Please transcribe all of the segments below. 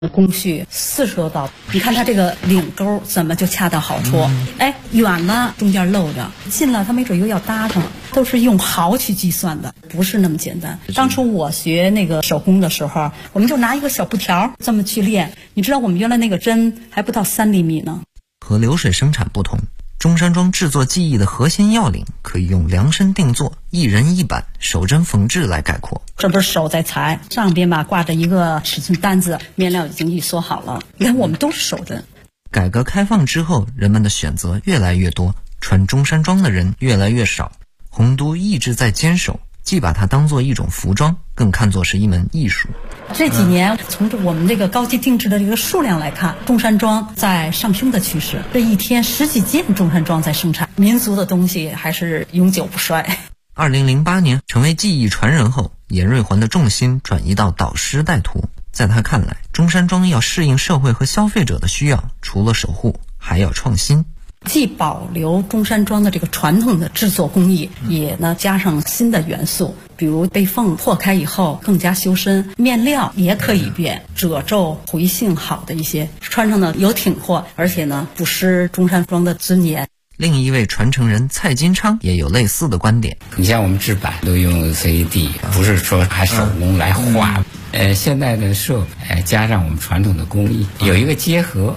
工序40多道，你看它这个领钩怎么就恰到好处？哎，远了中间漏着，近了它没准又要搭上，都是用毫去计算的，不是那么简单。当初我学那个手工的时候，我们就拿一个小布条这么去练，你知道我们原来那个针还不到3厘米呢。 和流水生产不同，中山装制作技艺的核心要领可以用量身定做、一人一板、手针缝制来概括。 这不是手在裁，上边吧挂着一个尺寸单子，面料已经预缩好了。你看我们都是手针。 改革开放之后，人们的选择越来越多，穿中山装的人越来越少。洪都一直在坚守，既把它当作一种服装，更看作是一门艺术。 这几年从我们这个高级定制的这个数量来看，中山装在上升的趋势。这一天10几件中山装在生产，民族的东西还是永久不衰。 2008年成为技艺传人后，严瑞环的重心转移到导师带徒。在他看来，中山装要适应社会和消费者的需要，除了守护，还要创新。 既保留中山装的这个传统的制作工艺，也呢加上新的元素，比如被缝破开以后更加修身，面料也可以变，褶皱回性好的一些，穿上呢有挺阔，而且呢不失中山装的尊严。 另一位传承人蔡金昌也有类似的观点。 你像我们制版都用 CAD， 不是说还手工来画。现在的设备加上我们传统的工艺，有一个结合。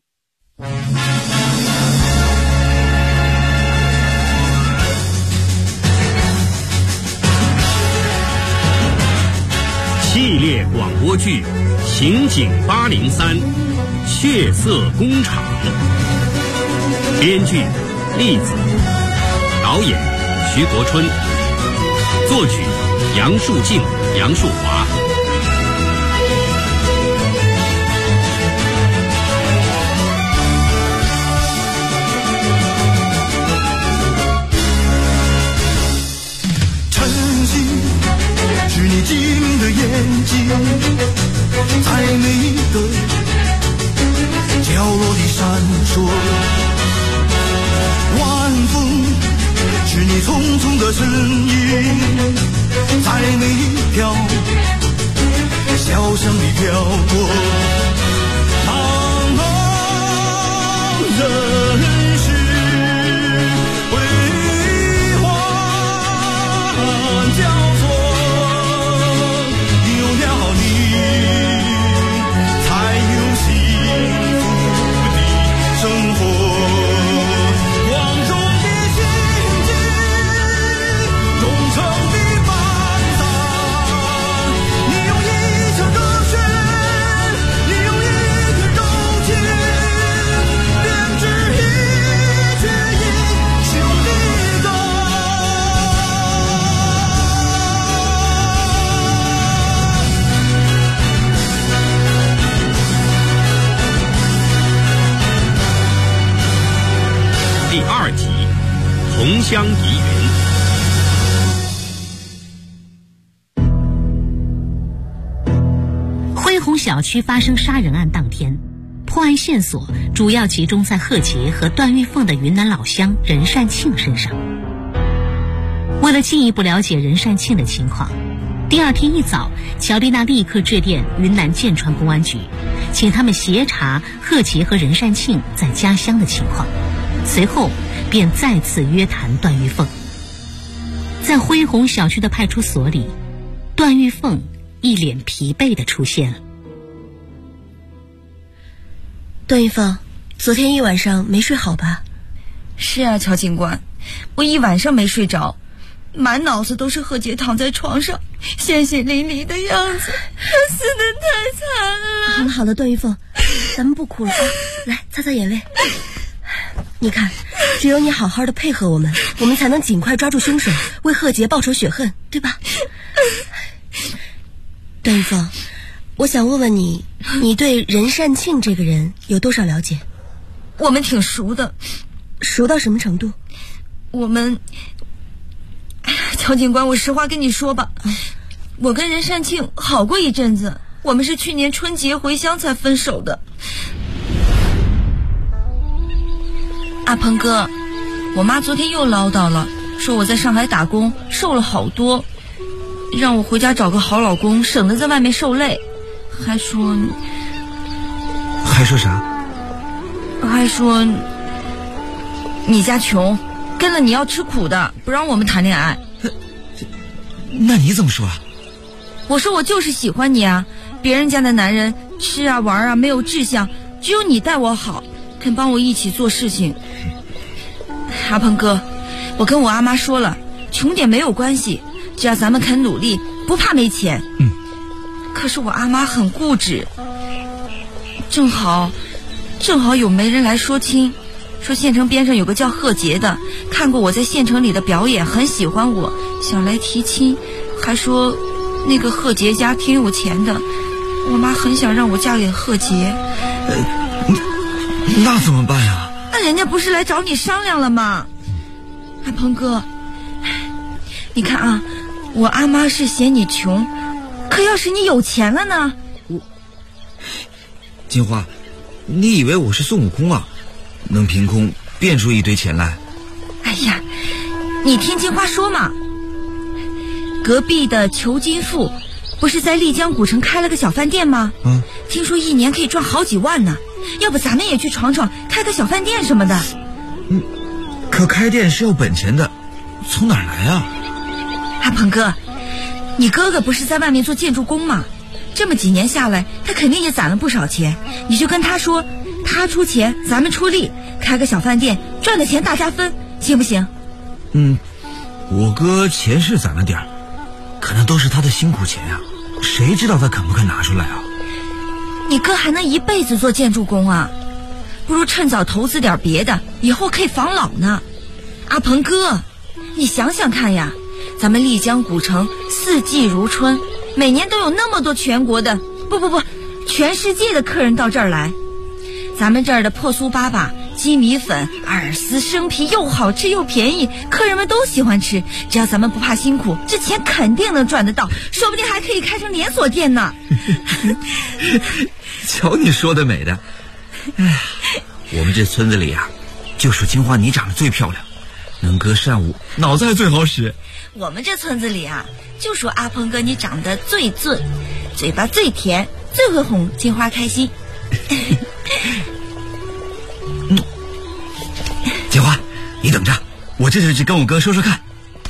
系列广播剧《刑警803血色工厂》，编剧栗子，导演徐国春，作曲杨树静、杨树华。 是你精明的眼睛，在每一个角落里闪烁。晚风是你匆匆的身影，在每一条小巷里飘过。茫茫人世辉煌交错。 第2集《同乡疑云》。恢宏小区发生杀人案当天，破案线索主要集中在贺杰和段玉凤的云南老乡任善庆身上。为了进一步了解任善庆的情况，第2天一早，乔丽娜立刻致电云南建川公安局，请他们协查贺杰和任善庆在家乡的情况。随后便再次约谈段玉凤。在恢宏小区的派出所里，段玉凤一脸疲惫地出现了。 段玉凤，昨天一晚上没睡好吧？ 是啊，乔警官，我一晚上没睡着，满脑子都是贺杰躺在床上鲜血淋漓的样子，他死得太惨了。 好了好了，段玉凤，咱们不哭了啊，来擦擦眼泪。你看，只有你好好的配合我们才能尽快抓住凶手，为贺杰报仇雪恨，对吧？段玉凤，我想问问你，你对任善庆这个人有多少了解？ 我们挺熟的。 熟到什么程度？ 我们，乔警官，我实话跟你说吧，我跟任善庆好过一阵子，我们是去年春节回乡才分手的。阿鹏哥，我妈昨天又唠叨了，说我在上海打工瘦了好多，让我回家找个好老公，省得在外面受累，还说还说啥？ 还说你家穷，跟了你要吃苦的，不让我们谈恋爱。 那你怎么说啊？ 我说我就是喜欢你啊，别人家的男人吃啊玩啊没有志向，只有你待我好，肯帮我一起做事情。阿鹏哥，我跟我阿妈说了，穷点没有关系，只要咱们肯努力，不怕没钱。可是我阿妈很固执，正好有媒人来说亲，说县城边上有个叫贺杰的，看过我在县城里的表演，很喜欢我，想来提亲，还说那个贺杰家挺有钱的，我妈很想让我嫁给贺杰。 那怎么办呀？ 那人家不是来找你商量了吗？阿鹏哥，你看啊，我阿妈是嫌你穷，可要是你有钱了呢？ 金花，你以为我是孙悟空啊？能凭空变出一堆钱来？ 哎呀，你听金花说嘛，隔壁的裘金富不是在丽江古城开了个小饭店吗？听说一年可以赚好几万呢，要不咱们也去闯闯，开个小饭店什么的。 可开店是要本钱的，从哪儿来啊？ 阿鹏哥，你哥哥不是在外面做建筑工吗？这么几年下来，他肯定也攒了不少钱，你就跟他说，他出钱，咱们出力，开个小饭店，赚的钱大家分，行不行？ 我哥钱是攒了点儿，可能都是他的辛苦钱啊，谁知道他肯不肯拿出来啊？ 你哥还能一辈子做建筑工啊？不如趁早投资点别的，以后可以防老呢。阿鹏哥，你想想看呀，咱们丽江古城四季如春，每年都有那么多全国的全世界的客人到这儿来，咱们这儿的破酥粑粑、鸡米粉、饵丝、生皮又好吃又便宜，客人们都喜欢吃，只要咱们不怕辛苦，这钱肯定能赚得到，说不定还可以开成连锁店呢。 瞧你说的美的。哎呀，我们这村子里啊，就属金花你长得最漂亮，能歌善舞，脑子还最好使。 我们这村子里啊，就说阿鹏哥你长得最俊，嘴巴最甜，最会哄金花开心。 金花，你等着，我这就去跟我哥说说看。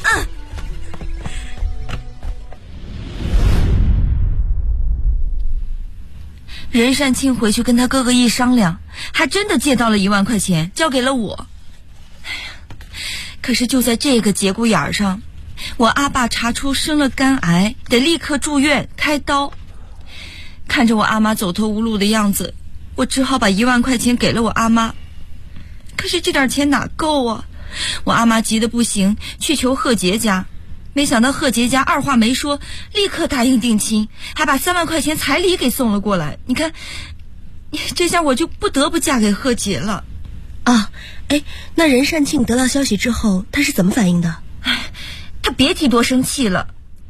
任善庆回去跟他哥哥一商量，还真的借到了1万块钱，交给了我。可是就在这个节骨眼上，我阿爸查出生了肝癌，得立刻住院开刀。看着我阿妈走投无路的样子，我只好把1万块钱给了我阿妈。可是这点钱哪够啊？我阿妈急得不行，去求贺杰家，没想到贺杰家二话没说，立刻答应定亲，还把3万块钱彩礼给送了过来。你看，这下我就不得不嫁给贺杰了。 那任善庆得到消息之后，他是怎么反应的？ 他别提多生气了。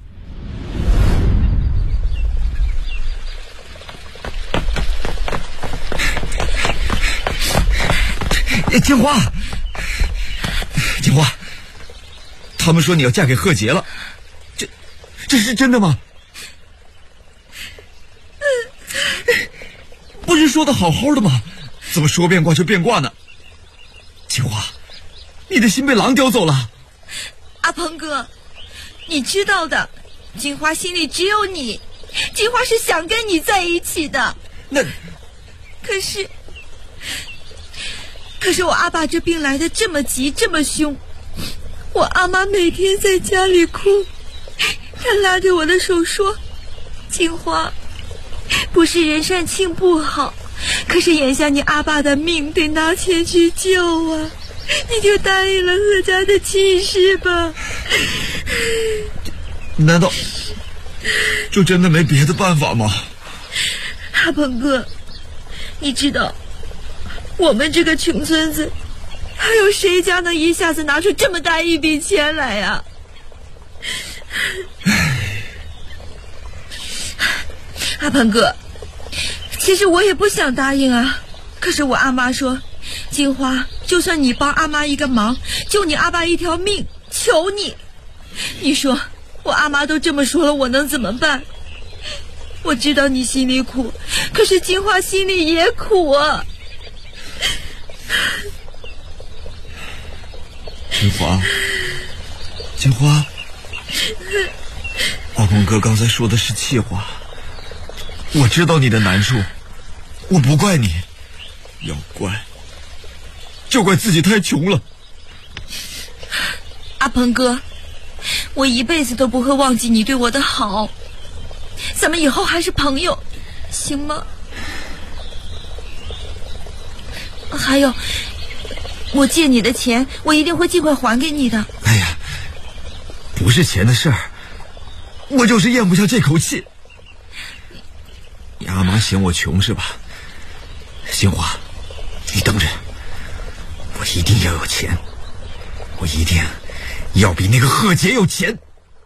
金花，他们说你要嫁给贺杰了，这是真的吗？不是说的好好的吗？怎么说变卦就变卦呢？金花，你的心被狼叼走了。 阿鹏哥，你知道的，金花心里只有你，金花是想跟你在一起的。可是我阿爸这病来的这么急这么凶，我阿妈每天在家里哭，她拉着我的手说，金花，不是任善庆不好，可是眼下你阿爸的命得拿钱去救啊，你就答应了贺家的亲事吧。 难道就真的没别的办法吗？ 阿鹏哥，你知道我们这个穷村子还有谁家能一下子拿出这么大一笔钱来呀？阿鹏哥，其实我也不想答应啊，可是我阿妈说，金花，就算你帮阿妈一个忙，救你阿爸一条命，求你。你说我阿妈都这么说了，我能怎么办？ 我知道你心里苦，可是金花心里也苦啊。 金花，阿鹏哥刚才说的是气话，我知道你的难处，我不怪你，要怪就怪自己太穷了。 阿鹏哥，我一辈子都不会忘记你对我的好，咱们以后还是朋友，行吗？还有，我借你的钱，我一定会尽快还给你的。 哎呀，不是钱的事儿，我就是咽不下这口气。你阿妈嫌我穷是吧？新华，你等着，我一定要有钱，我一定要比那个贺杰有钱。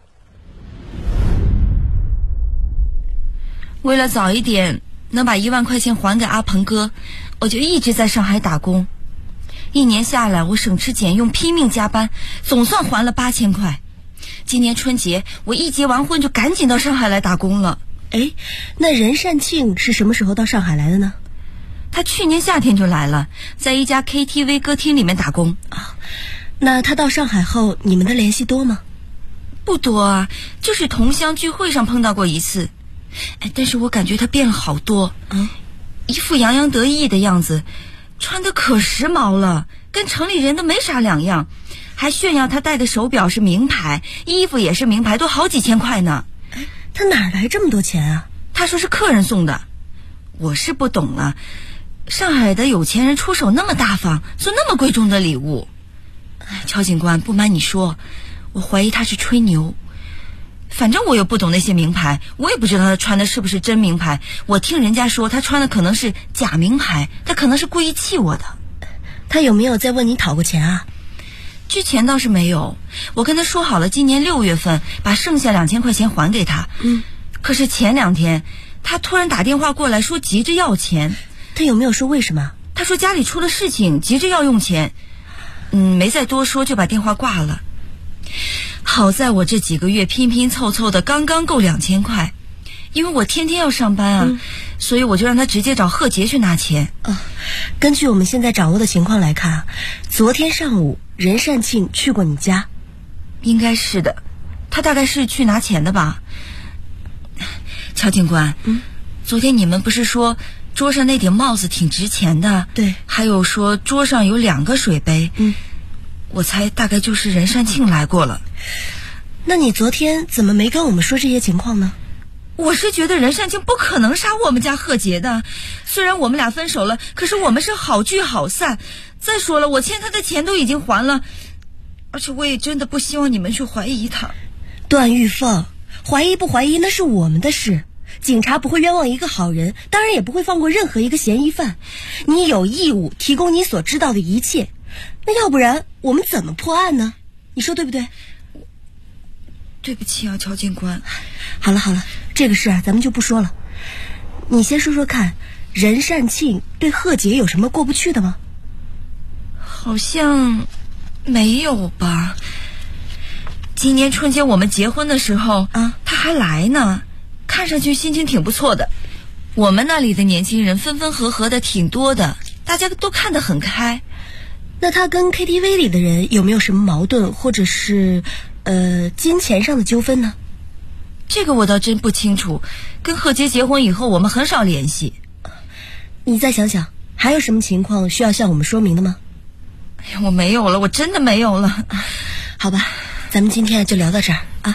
为了早一点能把1万块钱还给阿鹏哥，我就一直在上海打工。1年下来，我省吃俭用，拼命加班，总算还了8000块。今年春节，我一结完婚就赶紧到上海来打工了。 哎，那任善庆是什么时候到上海来的呢？ 他去年夏天就来了，在一家 KTV 歌厅里面打工。 那他到上海后，你们的联系多吗？ 不多啊，就是同乡聚会上碰到过一次。但是我感觉他变了好多，一副洋洋得意的样子，穿得可时髦了，跟城里人都没啥两样，还炫耀他戴的手表是名牌，衣服也是名牌，都好几千块呢。 他哪来这么多钱啊？ 他说是客人送的。我是不懂了，上海的有钱人出手那么大方，送那么贵重的礼物。乔警官，不瞒你说，我怀疑他是吹牛。反正我又不懂那些名牌，我也不知道他穿的是不是真名牌。我听人家说他穿的可能是假名牌，他可能是故意气我的。 他有没有再问你讨过钱啊？ 之前倒是没有，我跟他说好了今年6月份把剩下2000块钱还给他。可是前2天他突然打电话过来说急着要钱。 他有没有说为什么？ 他说家里出了事情，急着要用钱。没再多说就把电话挂了。好在我这几个月拼拼凑凑的刚刚够2000块，因为我天天要上班啊，所以我就让他直接找贺杰去拿钱。 根据我们现在掌握的情况来看，昨天上午任善庆去过你家。 应该是的，他大概是去拿钱的吧。乔警官，昨天你们不是说桌上那顶帽子挺值钱的？ 对， 还有说桌上有2个水杯。我猜大概就是任善庆来过了。 那你昨天怎么没跟我们说这些情况呢？ 我是觉得任善庆不可能杀我们家贺杰的，虽然我们俩分手了，可是我们是好聚好散。再说了，我欠他的钱都已经还了，而且我也真的不希望你们去怀疑他。 段玉凤，怀疑不怀疑那是我们的事，警察不会冤枉一个好人，当然也不会放过任何一个嫌疑犯。你有义务提供你所知道的一切，那要不然我们怎么破案呢？你说对不对？ 对不起啊，乔警官。 好了，这个事咱们就不说了。你先说说看，任善庆对贺杰有什么过不去的吗？ 好像没有吧。今年春节我们结婚的时候，他还来呢，看上去心情挺不错的。我们那里的年轻人分分合合的挺多的，大家都看得很开。 那他跟 KTV 里的人有没有什么矛盾，或者是金钱上的纠纷呢？ 这个我倒真不清楚，跟贺杰结婚以后我们很少联系。 你再想想，还有什么情况需要向我们说明的吗？ 我没有了，我真的没有了。 好吧，咱们今天就聊到这儿啊。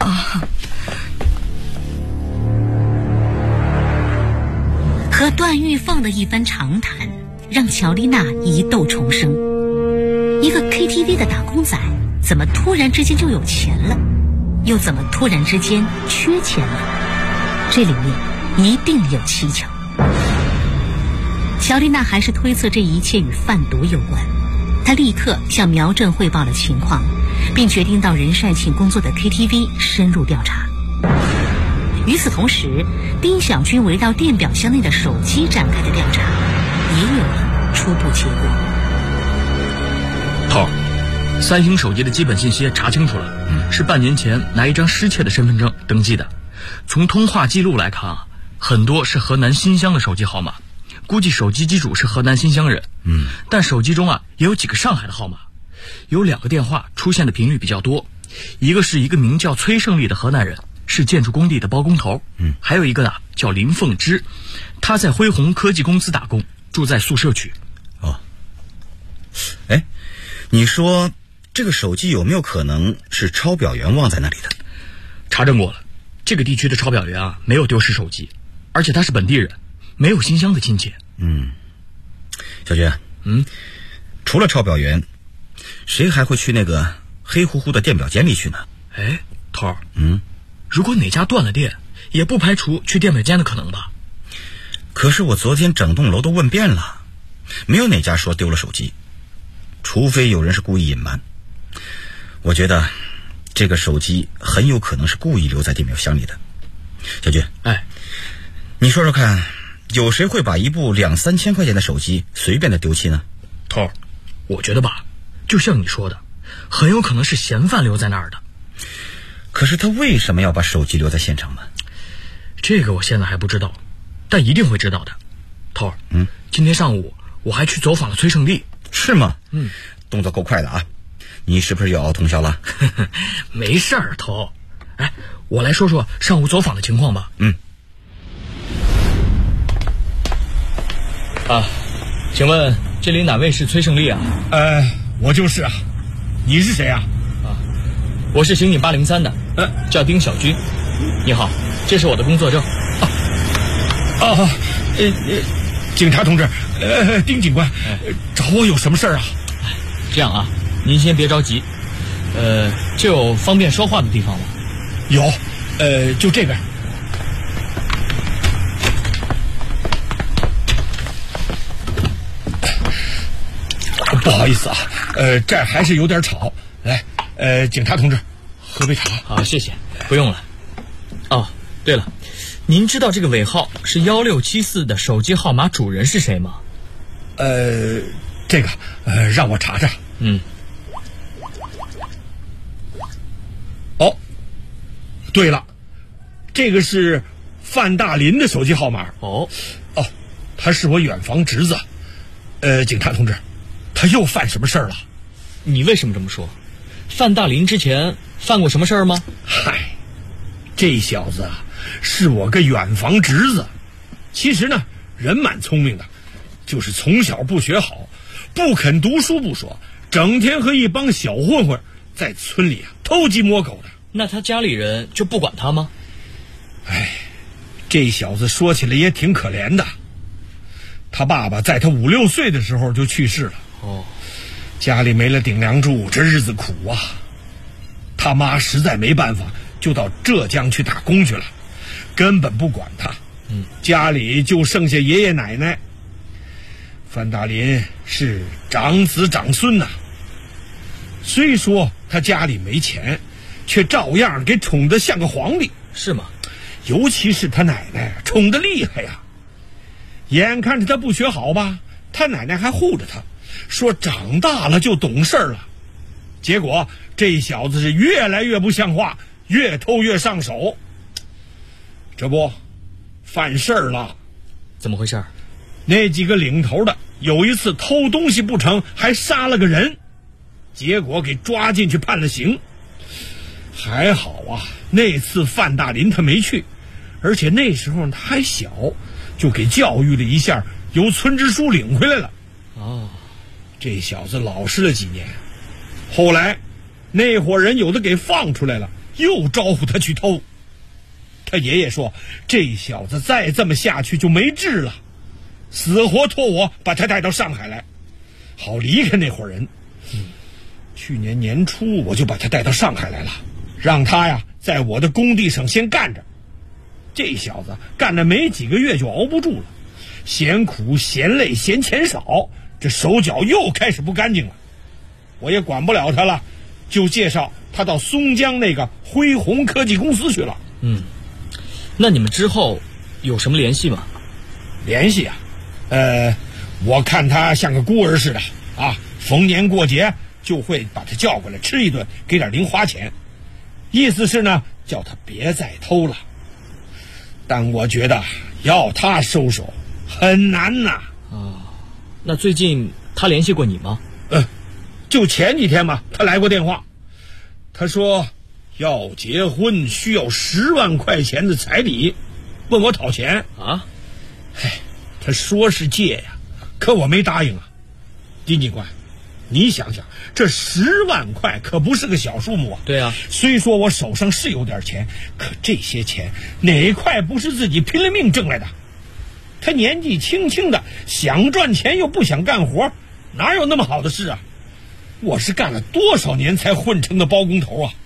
和段玉凤的一番长谈，让乔丽娜疑窦重生。一个 KTV 的打工仔，怎么突然之间就有钱了？又怎么突然之间缺钱了？这里面一定有蹊跷。乔丽娜还是推测这一切与贩毒有关。她立刻向苗正汇报了情况，并决定到任善庆工作的 KTV 深入调查。与此同时，丁小军围绕电表箱内的手机展开的调查，也有了初步结果。 头儿，3星手机的基本信息查清楚了，是半年前拿一张失窃的身份证登记的。从通话记录来看啊， 很多是河南新乡的手机号码，估计手机机主是河南新乡人。但手机中也有几个上海的号码，有2个电话出现的频率比较多，一个是一个名叫崔胜利的河南人，是建筑工地的包工头。还有一个呢叫林凤芝，他在辉宏科技公司打工，住在宿舍区。 你说这个手机有没有可能是抄表员忘在那里的？ 查证过了，这个地区的抄表员没有丢失手机，而且他是本地人，没有新乡的亲戚。 小军，除了抄表员，谁还会去那个黑乎乎的电表间里去呢？ 头儿，如果哪家断了电，也不排除去电表间的可能吧？ 可是我昨天整栋楼都问遍了，没有哪家说丢了手机，除非有人是故意隐瞒。我觉得这个手机很有可能是故意留在电表箱里的。小军，你说说看，有谁会把一部2-3千块钱的手机随便的丢弃呢？ 头儿，我觉得吧，就像你说的，很有可能是嫌犯留在那儿的。 可是他为什么要把手机留在现场呢？ 这个我现在还不知道，但一定会知道的。头儿，今天上午我还去走访了崔胜利。 是吗？动作够快的啊！你是不是又熬通宵了？ 没事儿，头。我来说说上午走访的情况吧。请问这里哪位是崔胜利啊？ 我就是啊。你是谁啊？ 我是刑警803的，叫丁小军。你好，这是我的工作证。 警察同志，丁警官，找我有什么事儿啊？ 这样啊，您先别着急。这有方便说话的地方吗？ 有，就这边。不好意思啊，这儿还是有点吵。来，警察同志，喝杯茶。 好，谢谢。不用了。对了，您知道这个尾号是1674的手机号码主人是谁吗？ 这个让我查查。对了，这个是范大林的手机号码。他是我远房侄子。警察同志，他又犯什么事儿了？ 你为什么这么说？范大林之前犯过什么事儿吗？ 这小子是我个远房侄子。其实呢，人蛮聪明的，就是从小不学好，不肯读书不说，整天和一帮小混混在村里偷鸡摸狗的。 那他家里人就不管他吗？ 这小子说起来也挺可怜的。他爸爸在他5-6岁的时候就去世了。家里没了顶梁柱，这日子苦啊。他妈实在没办法，就到浙江去打工去了，根本不管他。家里就剩下爷爷奶奶。范大林是长子长孙呐。虽说他家里没钱，却照样给宠得像个皇帝。 是吗？ 尤其是他奶奶宠得厉害呀。眼看着他不学好吧，他奶奶还护着他，说长大了就懂事了。结果这小子是越来越不像话，越偷越上手。这不犯事儿了。 怎么回事？ 那几个领头的有一次偷东西不成，还杀了个人，结果给抓进去判了刑。还好啊，那次范大林他没去，而且那时候他还小，就给教育了一下，由村支书领回来了。这小子老实了几年，后来那伙人有的给放出来了，又招呼他去偷。他爷爷说这小子再这么下去就没治了，死活托我把他带到上海来，好离开那伙人。去年年初我就把他带到上海来了，让他呀在我的工地上先干着。这小子干了没几个月就熬不住了，嫌苦嫌累嫌钱少，这手脚又开始不干净了。我也管不了他了，就介绍他到松江那个辉宏科技公司去了。 那你们之后有什么联系吗？ 联系啊，我看他像个孤儿似的啊，逢年过节就会把他叫过来吃一顿，给点零花钱，意思是呢叫他别再偷了。但我觉得要他收手很难呐。 那最近他联系过你吗？ 就前几天吧，他来过电话，他说要结婚需要10万块钱的彩礼，问我讨钱啊。 他说是借呀，可我没答应啊。丁警官，你想想，这10万块可不是个小数目啊。 对啊， 虽说我手上是有点钱，可这些钱哪块不是自己拼了命挣来的？他年纪轻轻的，想赚钱又不想干活，哪有那么好的事啊？我是干了多少年才混成的包工头啊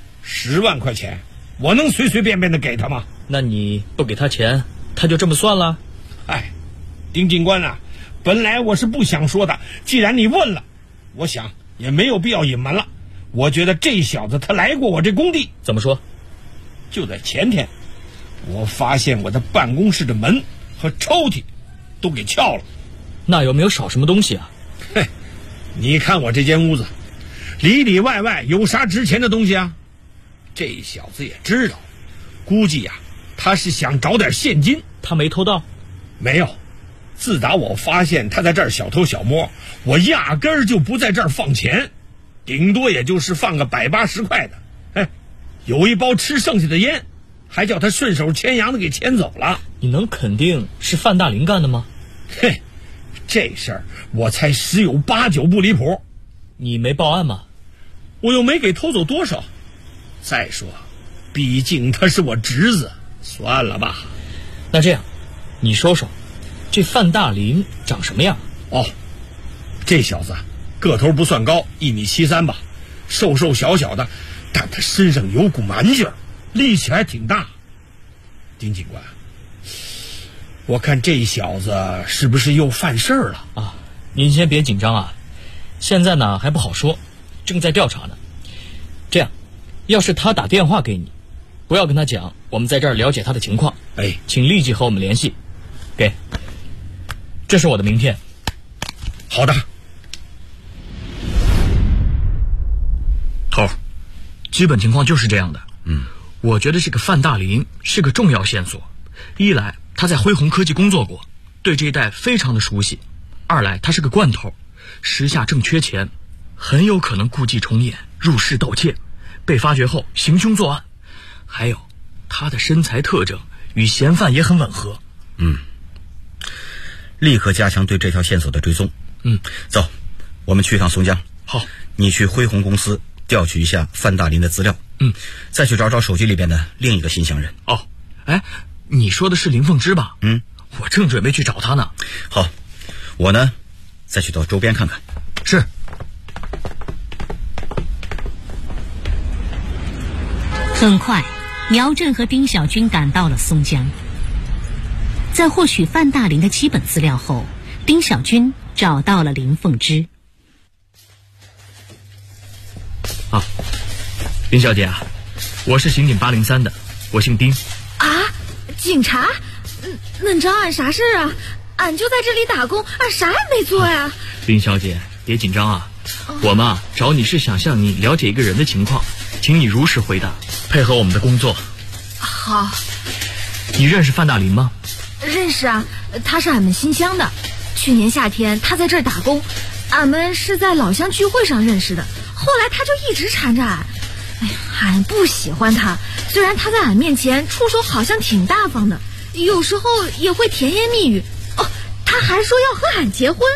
！10万块钱，我能随随便便的给他吗？ 那你不给他钱，他就这么算了？ 丁警官啊，本来我是不想说的，既然你问了，我想也没有必要隐瞒了。我觉得这小子他来过我这工地。 怎么说？ 就在前天，我发现我的办公室的门和抽屉都给撬了。 那有没有少什么东西啊？ 你看我这间屋子，里里外外有啥值钱的东西啊？这小子也知道，估计呀，他是想找点现金。 他没偷盗？ 没有。自打我发现他在这儿小偷小摸，我压根儿就不在这儿放钱，顶多也就是放个100、80块的。有一包吃剩下的烟，还叫他顺手牵羊的给牵走了。 你能肯定是范大林干的吗？ 这事儿我猜10有8、9不离谱。 你没报案吗？ 我又没给偷走多少。再说，毕竟他是我侄子，算了吧。 那这样，你说说，这范大林长什么样？ 这小子个头不算高，1.73米吧，瘦瘦小小的，但他身上有股蛮劲儿，力气还挺大。丁警官，我看这小子是不是又犯事儿了啊？您先别紧张啊，现在呢还不好说，正在调查呢。这样，要是他打电话给你，不要跟他讲我们在这儿了解他的情况，请立即和我们联系。给，这是我的名片。 好的。 头，基本情况就是这样的。我觉得这个范大林是个重要线索。一来他在辉宏科技工作过，对这一带非常的熟悉；二来他是个惯头，时下正缺钱，很有可能故伎重演，入室盗窃，被发觉后行凶作案。还有他的身材特征与嫌犯也很吻合。 立刻加强对这条线索的追踪。走，我们去一趟松江。 好， 你去辉宏公司调取一下范大林的资料。再去找找手机里边的另一个新乡人。 你说的是林凤芝吧？我正准备去找她呢。 好，我呢再去到周边看看。 是。 很快，苗震和丁小军赶到了松江。在获取范大林的基本资料后，丁小军找到了林凤芝。 林小姐啊，我是刑警803的，我姓丁。 警察？恁找俺啥事啊？俺就在这里打工，俺啥也没做呀。 林小姐，别紧张啊，我们找你是想向你了解一个人的情况，请你如实回答，配合我们的工作。 好。 你认识范大林吗？ 认识啊，他是俺们新乡的。去年夏天他在这儿打工，俺们是在老乡聚会上认识的，后来他就一直缠着俺。俺不喜欢他，虽然他在俺面前出手好像挺大方的，有时候也会甜言蜜语。他还说要和俺结婚。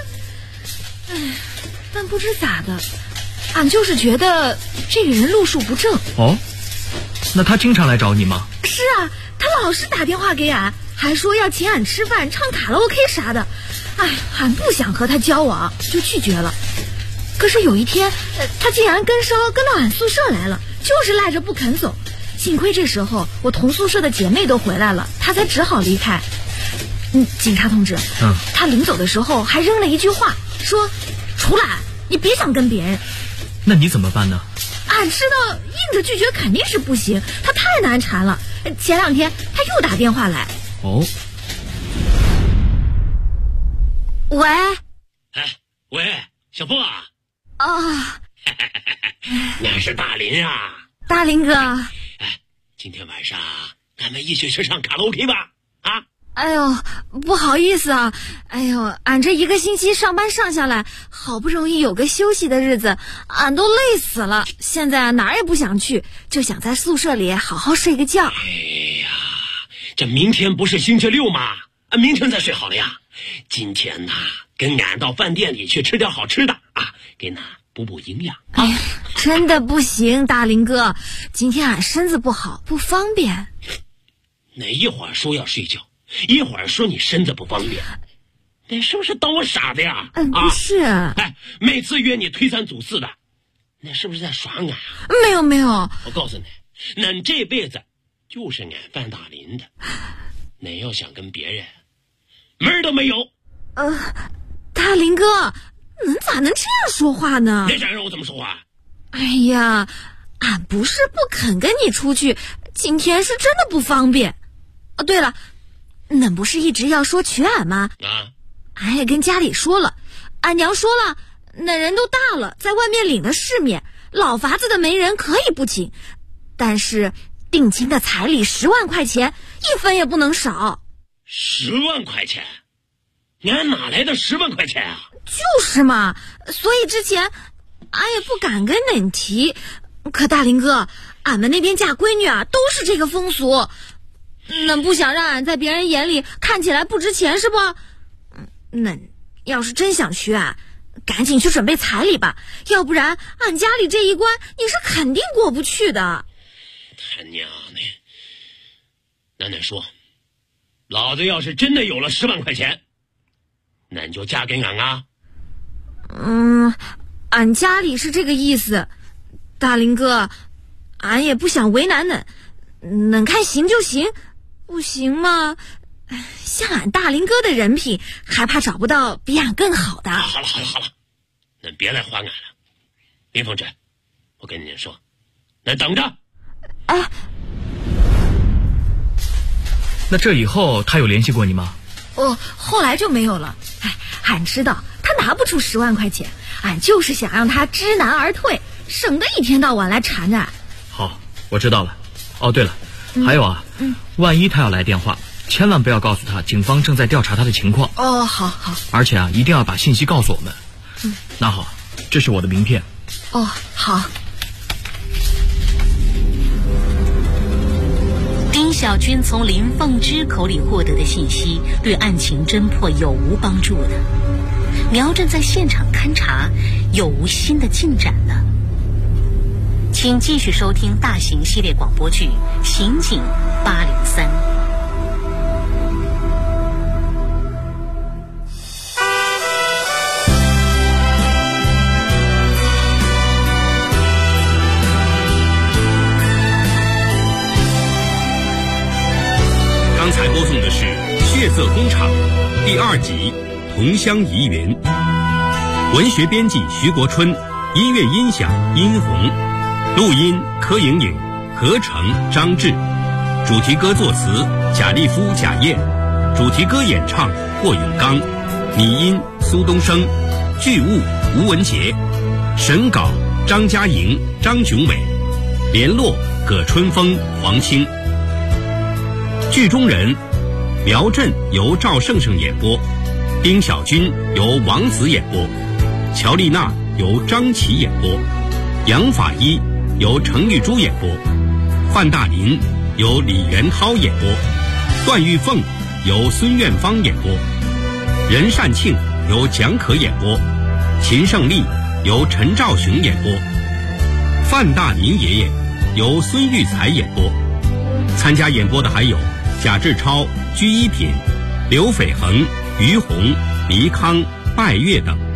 但不知咋的，俺就是觉得这个人路数不正。 那他经常来找你吗？ 是啊，他老是打电话给俺，还说要请俺吃饭、唱卡拉 OK 啥的。俺不想和他交往，就拒绝了。可是有一天，他竟然跟到俺宿舍来了，就是赖着不肯走。幸亏这时候我同宿舍的姐妹都回来了，他才只好离开。警察同志，他临走的时候还扔了一句话，说除了俺，你别想跟别人。 那你怎么办呢？ 俺知道硬着拒绝肯定是不行，他太难缠了。前2天他又打电话来。喂。 喂，小凤啊。那是大林啊。 大林哥。 今天晚上咱们一起去唱卡拉 OK 吧。 哎呦，不好意思啊，哎呦，俺这1个星期上班上下来，好不容易有个休息的日子，俺都累死了。现在哪儿也不想去，就想在宿舍里好好睡个觉。 哎呀，这明天不是星期六吗？明天再睡好了呀。今天呐，跟俺到饭店里去吃点好吃的啊，给俺补补营养。 哎呀，真的不行，大林哥，今天俺身子不好，不方便。 那一会儿说要睡觉，一会儿说你身子不方便，那是不是当我傻子呀？ 不是。 哎，每次约你推3阻4的，那是不是在耍俺啊？ 没有。 我告诉你，恁这辈子就是俺范大林的，恁要想跟别人，门儿都没有。 大林哥，恁咋能这样说话呢？ 你想让我怎么说话？ 哎呀，俺不是不肯跟你出去，今天是真的不方便。对了，恁不是一直要说娶俺吗？俺也跟家里说了，俺娘说了，恁人都大了，在外面领了世面，老法子的媒人可以不请，但是定亲的彩礼10万块钱，1分也不能少。 10万块钱？俺哪来的10万块钱啊？ 就是嘛，所以之前俺也不敢跟恁提。可大林哥，俺们那边嫁闺女啊，都是这个风俗，恁不想让俺在别人眼里看起来不值钱是不？恁要是真想娶俺，赶紧去准备彩礼吧，要不然俺家里这一关你是肯定过不去的。 他娘的！那恁说，老子要是真的有了10万块钱，那你就嫁给俺啊？ 俺家里是这个意思，大林哥，俺也不想为难恁，恁看行就行，不行吗？像俺大林哥的人品，还怕找不到比俺更好的。 好了，恁别来花俺了。林凤珍，我跟您说，恁等着。 那这以后他有联系过你吗？ 后来就没有了。俺知道他拿不出10万块钱，俺就是想让他知难而退，省得一天到晚来缠着俺。 好，我知道了。对了，还有啊，万一他要来电话，千万不要告诉他警方正在调查他的情况。 好。 而且啊，一定要把信息告诉我们。那好，这是我的名片。 好。 丁小军从林凤芝口里获得的信息，对案情侦破有无帮助呢？苗正在现场勘查，有无新的进展呢？请继续收听大型系列广播剧《刑警803》。 刚才播送的是《血色工厂》第2集《同乡遗云》，文学编辑徐国春，音乐音响殷红，录音柯莹莹，合成张志，主题歌作词贾立夫、贾燕，主题歌演唱霍永刚，拟音苏东升，剧务吴文杰，审稿张佳莹、张炯伟，联络葛春风、黄清。剧中人苗震由赵胜胜演播，丁小军由王子演播，乔丽娜由张琪演播，杨法医由程玉珠演播，范大林由李元涛演播，段玉凤由孙苑芳演播，任善庆由蒋可演播，秦胜利由陈兆雄演播，范大林爷爷由孙玉才演播。参加演播的还有贾志超、居一品、刘斐恒、于红、黎康、拜月等。